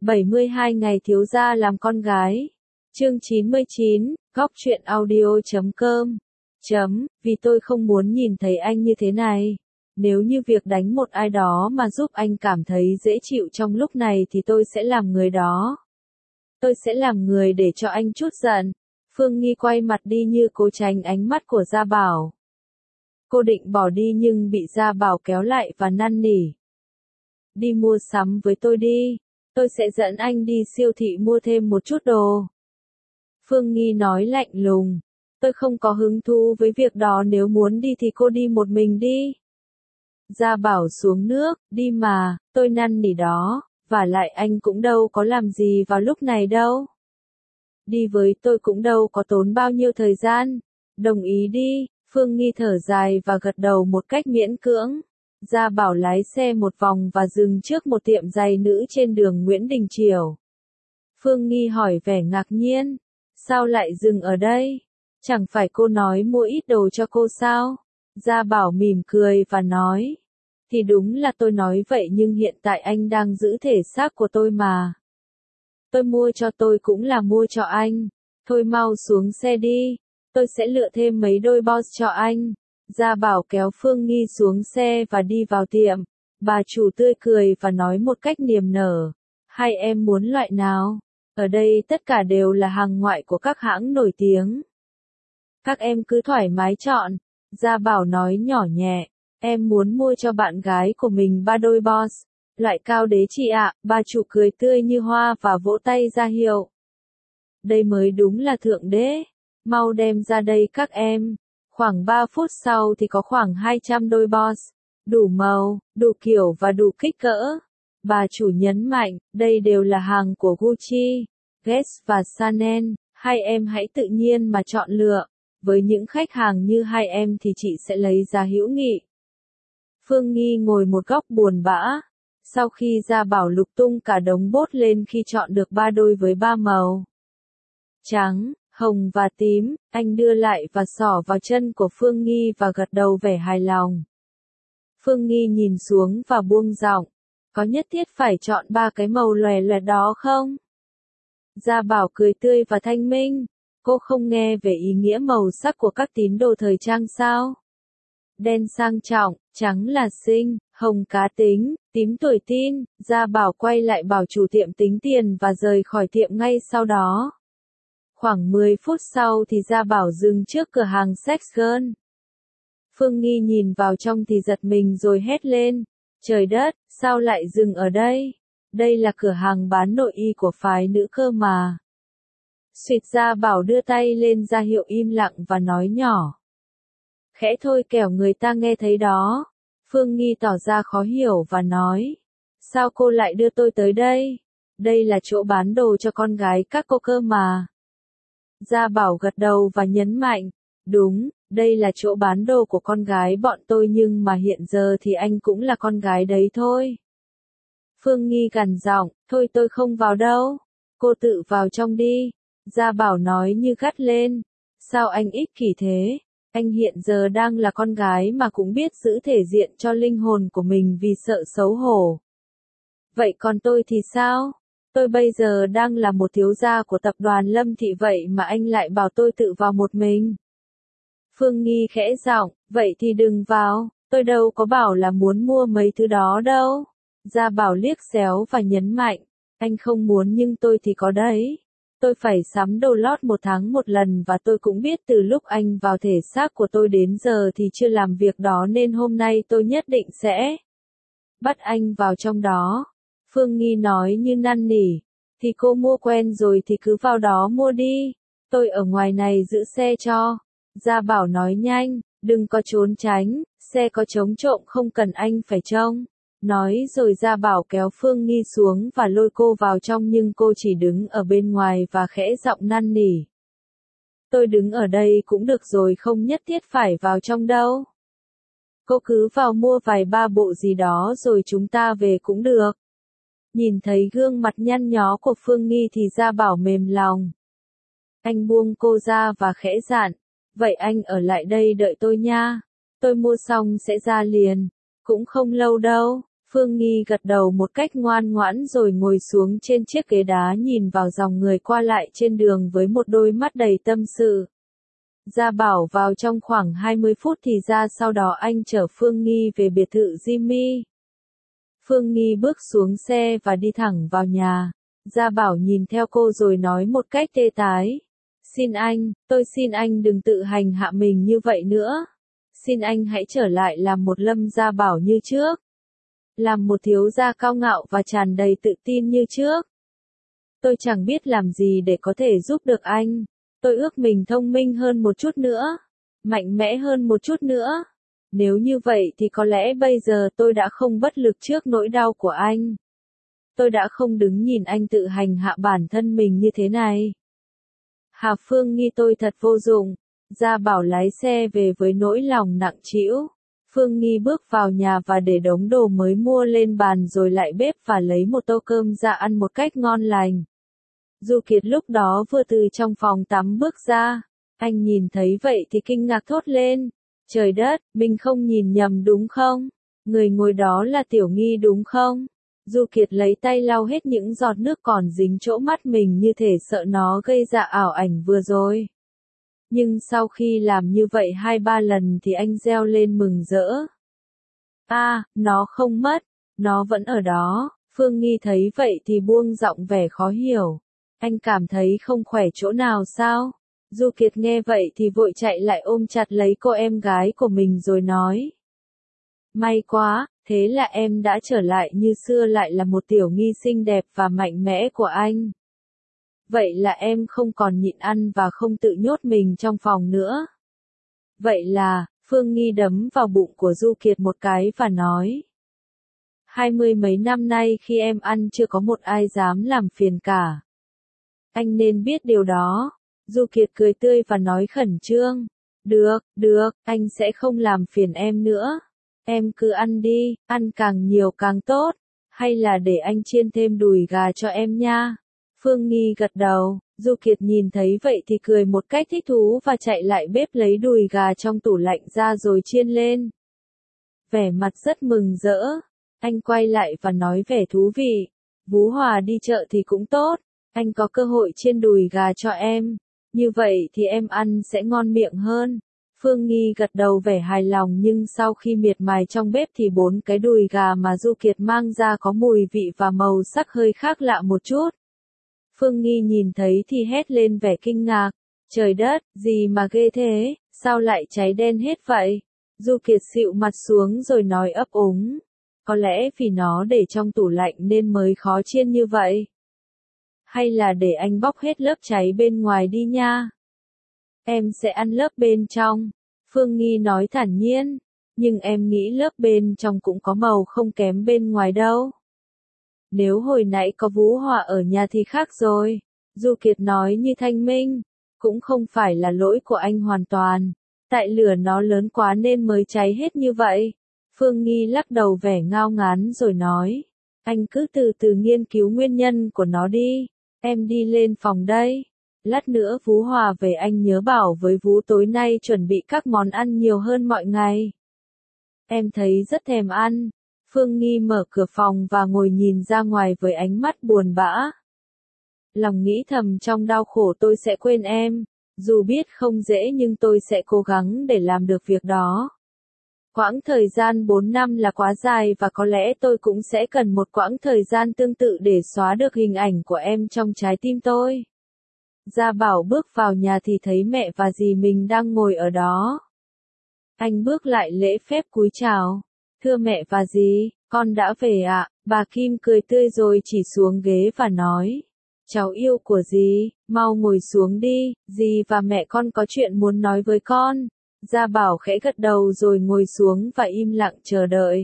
72 ngày thiếu gia làm con gái. Chương 99, góc truyện audio.com. Vì tôi không muốn nhìn thấy anh như thế này. Nếu như việc đánh một ai đó mà giúp anh cảm thấy dễ chịu trong lúc này thì tôi sẽ làm người đó. Tôi sẽ làm người để cho anh chút giận. Phương Nghi quay mặt đi như cố tránh ánh mắt của Gia Bảo. Cô định bỏ đi nhưng bị Gia Bảo kéo lại và năn nỉ. Đi mua sắm với tôi đi. Tôi sẽ dẫn anh đi siêu thị mua thêm một chút đồ. Phương Nghi nói lạnh lùng. Tôi không có hứng thú với việc đó, nếu muốn đi thì cô đi một mình đi. Gia Bảo xuống nước, đi mà, tôi năn nỉ đó, và lại anh cũng đâu có làm gì vào lúc này đâu. Đi với tôi cũng đâu có tốn bao nhiêu thời gian. Đồng ý đi. Phương Nghi thở dài và gật đầu một cách miễn cưỡng. Gia Bảo lái xe một vòng và dừng trước một tiệm giày nữ trên đường Nguyễn Đình Chiểu. Phương Nghi hỏi vẻ ngạc nhiên. Sao lại dừng ở đây? Chẳng phải cô nói mua ít đồ cho cô sao? Gia Bảo mỉm cười và nói. Thì đúng là tôi nói vậy nhưng hiện tại anh đang giữ thể xác của tôi mà. Tôi mua cho tôi cũng là mua cho anh. Thôi mau xuống xe đi. Tôi sẽ lựa thêm mấy đôi boss cho anh. Gia Bảo kéo Phương Nghi xuống xe và đi vào tiệm. Bà chủ tươi cười và nói một cách niềm nở. Hai em muốn loại nào? Ở đây tất cả đều là hàng ngoại của các hãng nổi tiếng. Các em cứ thoải mái chọn. Gia Bảo nói nhỏ nhẹ. Em muốn mua cho bạn gái của mình 3 đôi boss. Loại cao đế chị ạ. Bà chủ cười tươi như hoa và vỗ tay ra hiệu. Đây mới đúng là thượng đế. Mau đem ra đây các em. Khoảng 3 phút sau thì có khoảng 200 đôi boss. Đủ màu, đủ kiểu và đủ kích cỡ. Bà chủ nhấn mạnh, đây đều là hàng của Gucci, Guess và Chanel. Hai em hãy tự nhiên mà chọn lựa. Với những khách hàng như hai em thì chị sẽ lấy giá hữu nghị. Phương Nghi ngồi một góc buồn bã. Sau khi Gia Bảo lục tung cả đống bốt lên khi chọn được 3 đôi với 3 màu. Trắng, hồng và tím, anh đưa lại và xỏ vào chân của Phương Nghi và gật đầu vẻ hài lòng. Phương Nghi nhìn xuống và buông giọng. Có nhất thiết phải chọn 3 cái màu lòe loẹt đó không? Gia Bảo cười tươi và thanh minh. Cô không nghe về ý nghĩa màu sắc của các tín đồ thời trang sao? Đen sang trọng, trắng là xinh, hồng cá tính, tím tuổi tin. Gia Bảo quay lại bảo chủ tiệm tính tiền và rời khỏi tiệm ngay sau đó. Khoảng 10 phút sau thì Gia Bảo dừng trước cửa hàng Sex Girl. Phương Nghi nhìn vào trong thì giật mình rồi hét lên. Trời đất, sao lại dừng ở đây? Đây là cửa hàng bán nội y của phái nữ cơ mà. Suýt. Gia Bảo đưa tay lên ra hiệu im lặng và nói nhỏ. Khẽ thôi kẻo người ta nghe thấy đó. Phương Nghi tỏ ra khó hiểu và nói. Sao cô lại đưa tôi tới đây? Đây là chỗ bán đồ cho con gái các cô cơ mà. Gia Bảo gật đầu và nhấn mạnh. Đúng, đây là chỗ bán đồ của con gái bọn tôi nhưng mà hiện giờ thì anh cũng là con gái đấy thôi. Phương Nghi gằn giọng, thôi tôi không vào đâu. Cô tự vào trong đi. Gia Bảo nói như gắt lên. Sao anh ích kỷ thế? Anh hiện giờ đang là con gái mà cũng biết giữ thể diện cho linh hồn của mình vì sợ xấu hổ. Vậy còn tôi thì sao? Tôi bây giờ đang là một thiếu gia của tập đoàn Lâm Thị vậy mà anh lại bảo tôi tự vào một mình. Phương Nghi khẽ giọng, vậy thì đừng vào, tôi đâu có bảo là muốn mua mấy thứ đó đâu. Gia Bảo liếc xéo và nhấn mạnh, anh không muốn nhưng tôi thì có đấy. Tôi phải sắm đồ lót 1 tháng 1 lần và tôi cũng biết từ lúc anh vào thể xác của tôi đến giờ thì chưa làm việc đó nên hôm nay tôi nhất định sẽ bắt anh vào trong đó. Phương Nghi nói như năn nỉ, thì cô mua quen rồi thì cứ vào đó mua đi, tôi ở ngoài này giữ xe cho. Gia Bảo nói nhanh, đừng có trốn tránh, xe có chống trộm không cần anh phải trông. Nói rồi Gia Bảo kéo Phương Nghi xuống và lôi cô vào trong nhưng cô chỉ đứng ở bên ngoài và khẽ giọng năn nỉ. Tôi đứng ở đây cũng được rồi, không nhất thiết phải vào trong đâu. Cô cứ vào mua vài 3 bộ gì đó rồi chúng ta về cũng được. Nhìn thấy gương mặt nhăn nhó của Phương Nghi thì Gia Bảo mềm lòng. Anh buông cô ra và khẽ dặn, vậy anh ở lại đây đợi tôi nha. Tôi mua xong sẽ ra liền, cũng không lâu đâu. Phương Nghi gật đầu một cách ngoan ngoãn rồi ngồi xuống trên chiếc ghế đá nhìn vào dòng người qua lại trên đường với một đôi mắt đầy tâm sự. Gia Bảo vào trong khoảng 20 phút thì ra, sau đó anh chở Phương Nghi về biệt thự Jimmy. Phương Nghi bước xuống xe và đi thẳng vào nhà. Gia Bảo nhìn theo cô rồi nói một cách tê tái. Xin anh, tôi xin anh đừng tự hành hạ mình như vậy nữa. Xin anh hãy trở lại làm một Lâm Gia Bảo như trước. Làm một thiếu gia cao ngạo và tràn đầy tự tin như trước. Tôi chẳng biết làm gì để có thể giúp được anh. Tôi ước mình thông minh hơn một chút nữa. Mạnh mẽ hơn một chút nữa. Nếu như vậy thì có lẽ bây giờ tôi đã không bất lực trước nỗi đau của anh. Tôi đã không đứng nhìn anh tự hành hạ bản thân mình như thế này. Hà Phương Nghi, tôi thật vô dụng. Gia Bảo lái xe về với nỗi lòng nặng trĩu. Phương Nghi bước vào nhà và để đống đồ mới mua lên bàn rồi lại bếp và lấy một tô cơm ra ăn một cách ngon lành. Du Kiệt lúc đó vừa từ trong phòng tắm bước ra. Anh nhìn thấy vậy thì kinh ngạc thốt lên. Trời đất, mình không nhìn nhầm đúng không? Người ngồi đó là Tiểu Nghi đúng không? Du Kiệt lấy tay lau hết những giọt nước còn dính chỗ mắt mình như thể sợ nó gây ra ảo ảnh vừa rồi. Nhưng sau khi làm như vậy 2-3 lần thì anh reo lên mừng rỡ. Nó không mất, nó vẫn ở đó. Phương Nghi thấy vậy thì buông giọng vẻ khó hiểu. Anh cảm thấy không khỏe chỗ nào sao? Du Kiệt nghe vậy thì vội chạy lại ôm chặt lấy cô em gái của mình rồi nói. May quá, thế là em đã trở lại như xưa, lại là một Tiểu Nghi xinh đẹp và mạnh mẽ của anh. Vậy là em không còn nhịn ăn và không tự nhốt mình trong phòng nữa. Vậy là, Phương Nghi đấm vào bụng của Du Kiệt một cái và nói. 20 mấy năm nay khi em ăn chưa có một ai dám làm phiền cả. Anh nên biết điều đó. Du Kiệt cười tươi và nói khẩn trương. Được, anh sẽ không làm phiền em nữa. Em cứ ăn đi, ăn càng nhiều càng tốt. Hay là để anh chiên thêm đùi gà cho em nha. Phương Nghi gật đầu, Du Kiệt nhìn thấy vậy thì cười một cách thích thú và chạy lại bếp lấy đùi gà trong tủ lạnh ra rồi chiên lên. Vẻ mặt rất mừng rỡ, anh quay lại và nói vẻ thú vị. Vú Hòa đi chợ thì cũng tốt, anh có cơ hội chiên đùi gà cho em, như vậy thì em ăn sẽ ngon miệng hơn. Phương Nghi gật đầu vẻ hài lòng, nhưng sau khi miệt mài trong bếp thì 4 cái đùi gà mà Du Kiệt mang ra có mùi vị và màu sắc hơi khác lạ một chút. Phương Nghi nhìn thấy thì hét lên vẻ kinh ngạc. Trời đất, gì mà ghê thế, sao lại cháy đen hết vậy? Du Kiệt xịu mặt xuống rồi nói ấp úng. Có lẽ vì nó để trong tủ lạnh nên mới khó chiên như vậy. Hay là để anh bóc hết lớp cháy bên ngoài đi nha. Em sẽ ăn lớp bên trong. Phương Nghi nói thản nhiên. Nhưng em nghĩ lớp bên trong cũng có màu không kém bên ngoài đâu. Nếu hồi nãy có Vũ Hòa ở nhà thì khác rồi. Du Kiệt nói như thanh minh. Cũng không phải là lỗi của anh hoàn toàn. Tại lửa nó lớn quá nên mới cháy hết như vậy. Phương Nghi lắc đầu vẻ ngao ngán rồi nói. Anh cứ từ từ nghiên cứu nguyên nhân của nó đi. Em đi lên phòng đây. Lát nữa Vũ Hòa về anh nhớ bảo với Vũ tối nay chuẩn bị các món ăn nhiều hơn mọi ngày. Em thấy rất thèm ăn. Phương Nghi mở cửa phòng và ngồi nhìn ra ngoài với ánh mắt buồn bã. Lòng nghĩ thầm trong đau khổ tôi sẽ quên em. Dù biết không dễ nhưng tôi sẽ cố gắng để làm được việc đó. Quãng thời gian 4 năm là quá dài và có lẽ tôi cũng sẽ cần một quãng thời gian tương tự để xóa được hình ảnh của em trong trái tim tôi. Gia Bảo bước vào nhà thì thấy mẹ và dì mình đang ngồi ở đó. Anh bước lại lễ phép cúi chào. Thưa mẹ và dì, con đã về ạ. Bà Kim cười tươi rồi chỉ xuống ghế và nói. Cháu yêu của dì, mau ngồi xuống đi, dì và mẹ con có chuyện muốn nói với con. Gia Bảo khẽ gật đầu rồi ngồi xuống và im lặng chờ đợi.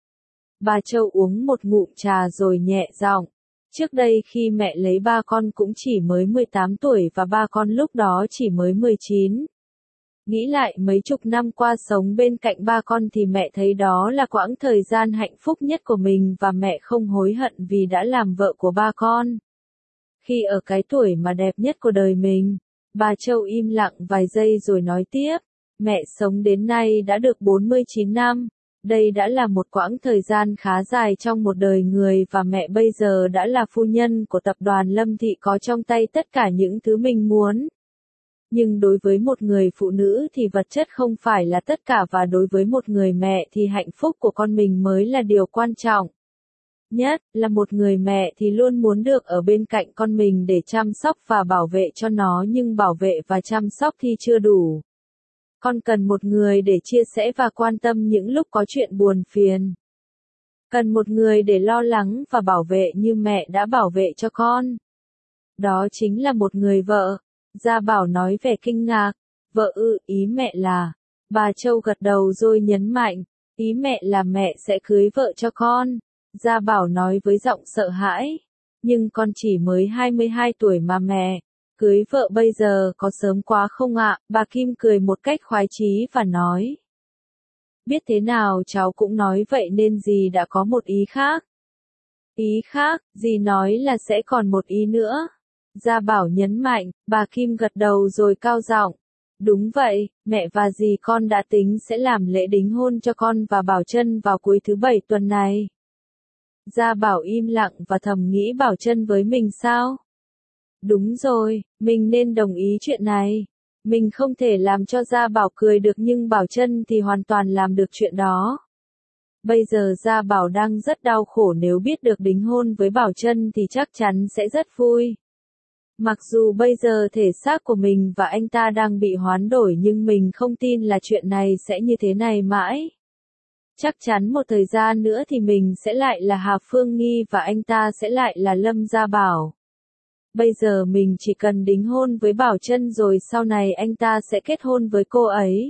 Bà Châu uống một ngụm trà rồi nhẹ giọng. Trước đây khi mẹ lấy ba con cũng chỉ mới 18 tuổi và ba con lúc đó chỉ mới 19. Nghĩ lại mấy chục năm qua sống bên cạnh ba con thì mẹ thấy đó là quãng thời gian hạnh phúc nhất của mình và mẹ không hối hận vì đã làm vợ của ba con. Khi ở cái tuổi mà đẹp nhất của đời mình, bà Châu im lặng vài giây rồi nói tiếp. Mẹ sống đến nay đã được 49 năm. Đây đã là một quãng thời gian khá dài trong một đời người và mẹ bây giờ đã là phu nhân của tập đoàn Lâm Thị có trong tay tất cả những thứ mình muốn. Nhưng đối với một người phụ nữ thì vật chất không phải là tất cả và đối với một người mẹ thì hạnh phúc của con mình mới là điều quan trọng. Nhất là một người mẹ thì luôn muốn được ở bên cạnh con mình để chăm sóc và bảo vệ cho nó nhưng bảo vệ và chăm sóc thì chưa đủ. Con cần một người để chia sẻ và quan tâm những lúc có chuyện buồn phiền. Cần một người để lo lắng và bảo vệ như mẹ đã bảo vệ cho con. Đó chính là một người vợ. Gia Bảo nói vẻ kinh ngạc. Vợ ư, ý mẹ là. Bà Châu gật đầu rồi nhấn mạnh. Ý mẹ là mẹ sẽ cưới vợ cho con. Gia Bảo nói với giọng sợ hãi. Nhưng con chỉ mới 22 tuổi mà mẹ. Cưới vợ bây giờ có sớm quá không ạ? Bà Kim cười một cách khoái chí và nói. Biết thế nào cháu cũng nói vậy nên dì đã có một ý khác. Ý khác, dì nói là sẽ còn một ý nữa. Gia Bảo nhấn mạnh, bà Kim gật đầu rồi cao giọng. Đúng vậy, mẹ và dì con đã tính sẽ làm lễ đính hôn cho con và Bảo Trân vào cuối thứ Bảy tuần này. Gia Bảo im lặng và thầm nghĩ Bảo Trân với mình sao? Đúng rồi, mình nên đồng ý chuyện này. Mình không thể làm cho Gia Bảo cười được nhưng Bảo Trân thì hoàn toàn làm được chuyện đó. Bây giờ Gia Bảo đang rất đau khổ nếu biết được đính hôn với Bảo Trân thì chắc chắn sẽ rất vui. Mặc dù bây giờ thể xác của mình và anh ta đang bị hoán đổi nhưng mình không tin là chuyện này sẽ như thế này mãi. Chắc chắn một thời gian nữa thì mình sẽ lại là Hà Phương Nghi và anh ta sẽ lại là Lâm Gia Bảo. Bây giờ mình chỉ cần đính hôn với Bảo Trân rồi sau này anh ta sẽ kết hôn với cô ấy.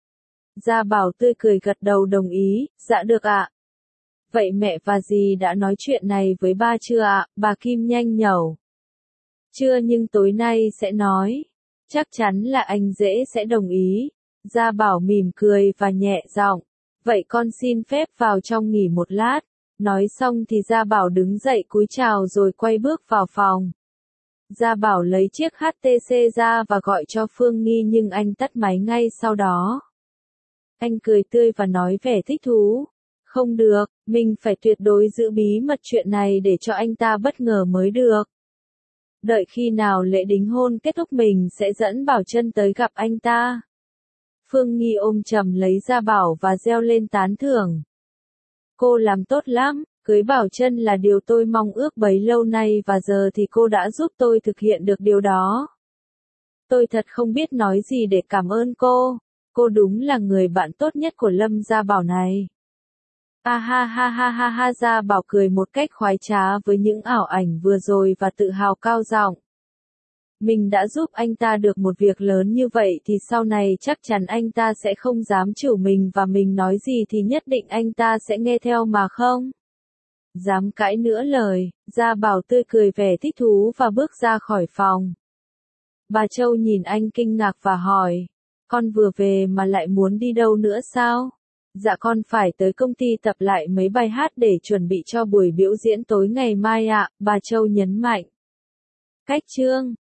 Gia Bảo tươi cười gật đầu đồng ý, dạ được ạ. Vậy mẹ và dì đã nói chuyện này với ba chưa ạ? Bà Kim nhanh nhẩu. Chưa nhưng tối nay sẽ nói. Chắc chắn là anh dễ sẽ đồng ý. Gia Bảo mỉm cười và nhẹ giọng. Vậy con xin phép vào trong nghỉ một lát. Nói xong thì Gia Bảo đứng dậy cúi chào rồi quay bước vào phòng. Gia Bảo lấy chiếc HTC ra và gọi cho Phương Nghi nhưng anh tắt máy ngay sau đó. Anh cười tươi và nói vẻ thích thú. Không được, mình phải tuyệt đối giữ bí mật chuyện này để cho anh ta bất ngờ mới được. Đợi khi nào lễ đính hôn kết thúc mình sẽ dẫn Bảo Trân tới gặp anh ta. Phương Nghi ôm chầm lấy Gia Bảo và reo lên tán thưởng. Cô làm tốt lắm, cưới Bảo Trân là điều tôi mong ước bấy lâu nay và giờ thì cô đã giúp tôi thực hiện được điều đó. Tôi thật không biết nói gì để cảm ơn cô. Cô đúng là người bạn tốt nhất của Lâm Gia Bảo này. Ha ha ha ha ha ha, Gia Bảo cười một cách khoái trá với những ảo ảnh vừa rồi và tự hào cao giọng. Mình đã giúp anh ta được một việc lớn như vậy thì sau này chắc chắn anh ta sẽ không dám chửi mình và mình nói gì thì nhất định anh ta sẽ nghe theo mà không dám cãi nữa lời. Gia Bảo tươi cười vẻ thích thú và bước ra khỏi phòng. Bà Châu nhìn anh kinh ngạc và hỏi. Con vừa về mà lại muốn đi đâu nữa sao? Dạ con phải tới công ty tập lại mấy bài hát để chuẩn bị cho buổi biểu diễn tối ngày mai ạ, bà Châu nhấn mạnh. Cách chương